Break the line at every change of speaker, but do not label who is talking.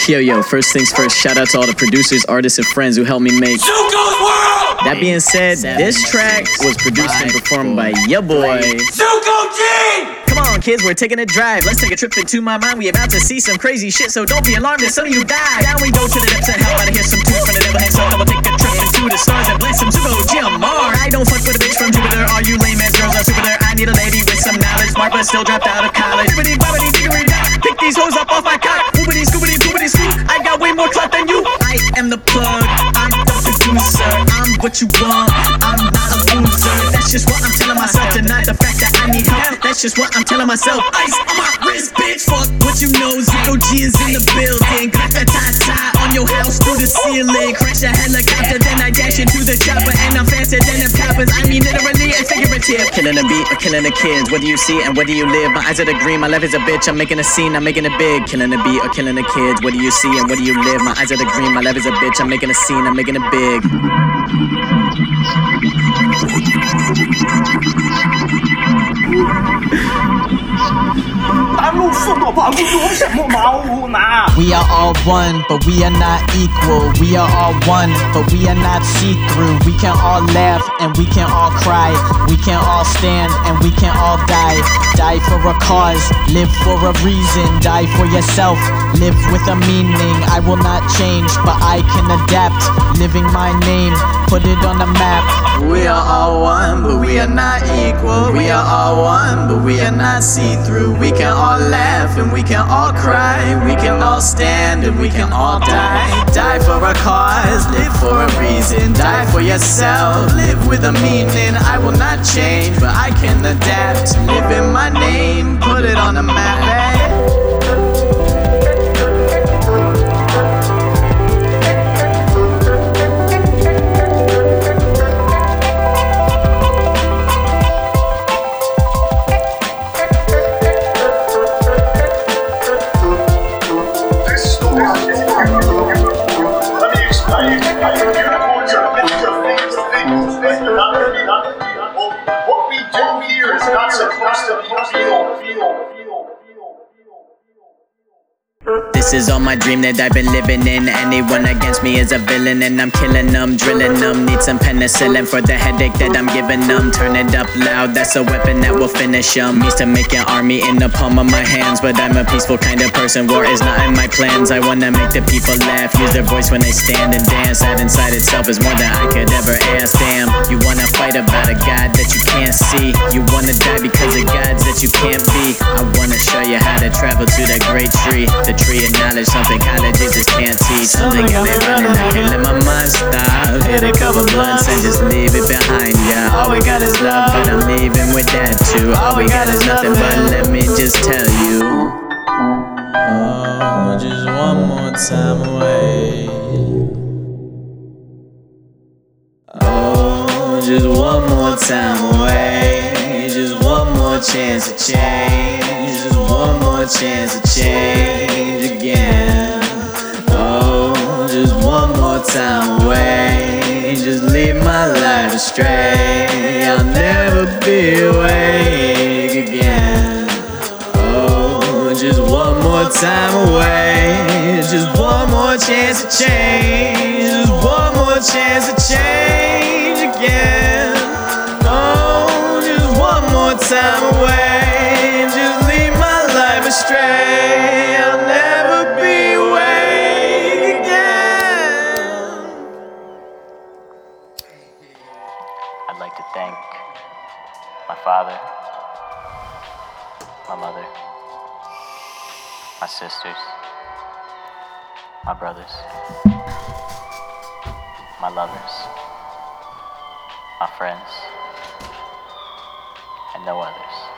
Yo, first things first, shout out to all the producers, artists, and friends who helped me make
Zuko's World!
That being said, this track was produced and performed by ya boy
Zuko G!
Come on kids, we're taking a drive. Let's take a trip into my mind. We about to see some crazy shit, so don't be alarmed if some of you die. Down we go to the depths of hell, gotta hear some tunes from the devil head. So I will take a trip into the stars and bless some Zuko GMR. I don't fuck with a bitch from Jupiter. All you lame ass girls are Jupiter. I need a lady with some knowledge, smart but still dropped out of college. Bibbidi bobbidi diggity dog, pick these hoes up off my cock. Boobity scoobity poopity scoop. I got way more clout than you. I am the plug, I'm the producer. I'm what you want, I'm not a loser. That's just what I'm telling myself, deny the fact that I need help. That's just what I'm telling myself. Ice on my wrist, bitch. Fuck what you know, Zuko G is in the building. Got the tie on your house through the ceiling. Crash a helicopter, then I dash into the chopper. And I'm faster than them coppers, I mean literally and figurative. Killing the beat or killing the kids, where do you see and where do you live? My eyes are the green, my life is a bitch. I'm making a scene, I'm making it big. Killing the beat or killing the kids, where do you see and where do you live? My eyes are the green, my life is a bitch. I'm making a scene, I'm making it big.
We are all one, but we are not equal. We are all one, but we are not see-through. We can all laugh and we can all cry. We can all stand and we can all die. Die for a cause, live for a reason. Die for yourself, live with a meaning. I will not change, but I can adapt. Living my name, put it on the map.
We are all one, but we are not equal. We are all one, but we are not see-through. We can all laugh and we can all cry. We can all stand and we can all die. Die for a cause, live for a reason. Die for yourself, live with a meaning. I will not change, but I can adapt. Live in my name, put it on the map.
What we do here is not supposed to be real.
This is all my dream that I've been living in. Anyone against me is a villain, and I'm killing them, drilling them. Need some penicillin for the headache that I'm giving them. Turn it up loud, that's a weapon that will finish them. Used to make an army in the palm of my hands, but I'm a peaceful kind of person. War is not in my plans. I wanna make the people laugh, use their voice when they stand and dance. That inside itself is more than I could ever ask. Damn, you wanna fight about a God that you can't see. You wanna die because of gods that you can't be. I wanna show you how to travel to that great tree. The tree of knowledge, something colleges just can't teach. Something got me running, I can't let my mind stop. Hit a couple blunts and just leave it behind ya. All we got is love, but I'm leaving with that too. All we got is nothing, but let me just tell you. Oh, just one more time away. Oh, just one more time away. Just one more chance to change. Just one more chance to change again. Oh, just one more time away. Just leave my life astray. I'll never be awake again. Oh, just one more time away. Just one more chance to change. Just one more chance to change again. Oh, just one more time away. Just leave my life astray. I'll never be awake again.
I'd like to thank my father, my mother, my sisters, my brothers, my lovers, my friends, and no others.